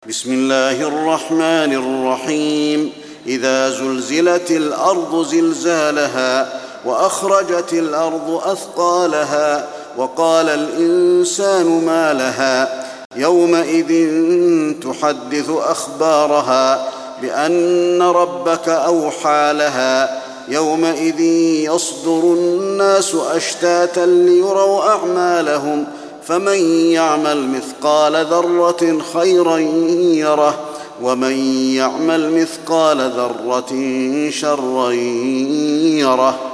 بسم الله الرحمن الرحيم. إذا زلزلت الأرض زلزالها وأخرجت الأرض أثقالها وقال الإنسان ما لها يومئذ تحدث أخبارها بأن ربك أوحى لها يومئذ يصدر الناس أشتاتا ليروا أعمالهم فمن يعمل مثقال ذرة خيرا يره ومن يعمل مثقال ذرة شرا يره.